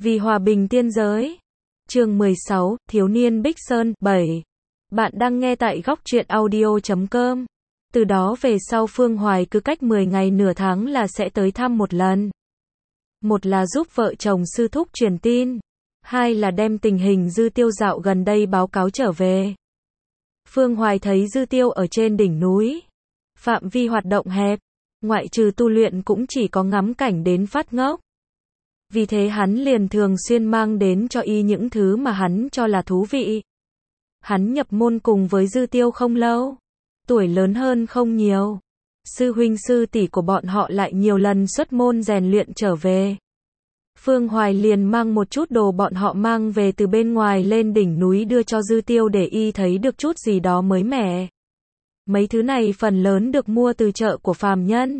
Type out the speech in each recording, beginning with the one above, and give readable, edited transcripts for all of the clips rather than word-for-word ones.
Vì hòa bình tiên giới. Chương 16, Thiếu niên Bích Sơn, 7. Bạn đang nghe tại góc truyện audio.com. Từ đó về sau Phương Hoài cứ cách 10 ngày nửa tháng là sẽ tới thăm một lần. Một là giúp vợ chồng sư thúc truyền tin. Hai là đem tình hình Dư Tiêu dạo gần đây báo cáo trở về. Phương Hoài thấy Dư Tiêu ở trên đỉnh núi. Phạm vi hoạt động hẹp. Ngoại trừ tu luyện cũng chỉ có ngắm cảnh đến phát ngốc. Vì thế hắn liền thường xuyên mang đến cho y những thứ mà hắn cho là thú vị. Hắn nhập môn cùng với Dư Tiêu không lâu. Tuổi lớn hơn không nhiều. Sư huynh sư tỷ của bọn họ lại nhiều lần xuất môn rèn luyện trở về. Phương Hoài liền mang một chút đồ bọn họ mang về từ bên ngoài lên đỉnh núi đưa cho Dư Tiêu để y thấy được chút gì đó mới mẻ. Mấy thứ này phần lớn được mua từ chợ của phàm nhân.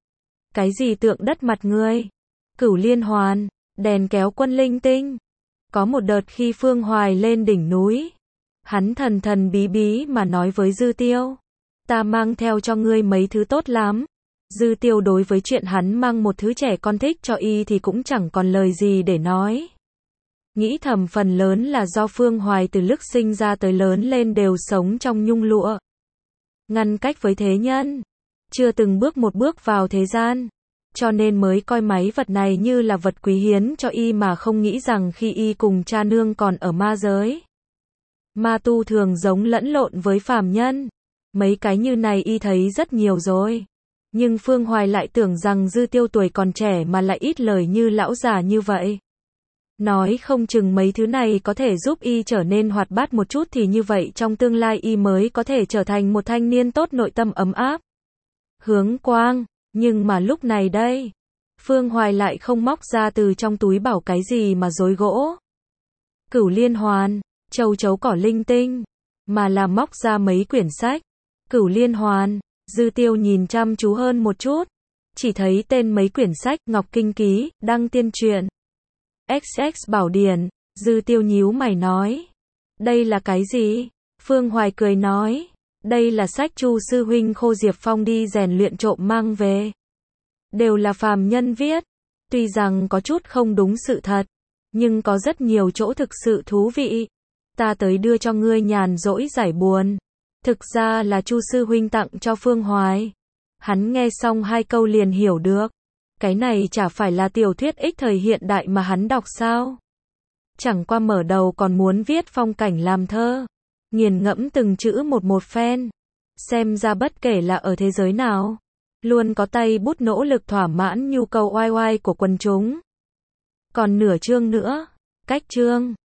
Cái gì tượng đất mặt người, cửu liên hoàn, đèn kéo quân linh tinh. Có một đợt khi Phương Hoài lên đỉnh núi, hắn thần thần bí bí mà nói với Dư Tiêu, ta mang theo cho ngươi mấy thứ tốt lắm. Dư Tiêu đối với chuyện hắn mang một thứ trẻ con thích cho y thì cũng chẳng còn lời gì để nói. Nghĩ thầm phần lớn là do Phương Hoài từ lúc sinh ra tới lớn lên đều sống trong nhung lụa, ngăn cách với thế nhân, chưa từng bước một bước vào thế gian, cho nên mới coi mấy vật này như là vật quý hiếm cho y mà không nghĩ rằng khi y cùng cha nương còn ở ma giới. Ma tu thường giống lẫn lộn với phàm nhân. Mấy cái như này y thấy rất nhiều rồi. Nhưng Phương Hoài lại tưởng rằng Dư Tiêu tuổi còn trẻ mà lại ít lời như lão già như vậy. Nói không chừng mấy thứ này có thể giúp y trở nên hoạt bát một chút thì như vậy trong tương lai y mới có thể trở thành một thanh niên tốt nội tâm ấm áp. Hướng quang, nhưng mà lúc này đây, Phương Hoài lại không móc ra từ trong túi bảo cái gì mà rối gỗ, cửu liên hoàn, châu chấu cỏ linh tinh, mà là móc ra mấy quyển sách. Cửu liên hoàn, Dư Tiêu nhìn chăm chú hơn một chút, chỉ thấy tên mấy quyển sách, Ngọc Kinh Ký, Đăng Tiên Truyện, XX Bảo Điển. Dư Tiêu nhíu mày nói, đây là cái gì? Phương Hoài cười nói, đây là sách Chu sư huynh Khô Diệp Phong đi rèn luyện trộm mang về. Đều là phàm nhân viết, tuy rằng có chút không đúng sự thật, nhưng có rất nhiều chỗ thực sự thú vị. Ta tới đưa cho ngươi nhàn rỗi giải buồn. Thực ra là Chu sư huynh tặng cho Phương Hoài. Hắn nghe xong hai câu liền hiểu được. Cái này chả phải là tiểu thuyết ích thời hiện đại mà hắn đọc sao? Chẳng qua mở đầu còn muốn viết phong cảnh làm thơ. Nghiền ngẫm từng chữ một phen. Xem ra bất kể là ở thế giới nào, luôn có tay bút nỗ lực thỏa mãn nhu cầu oai oai của quần chúng. Còn nửa chương nữa. Cách chương.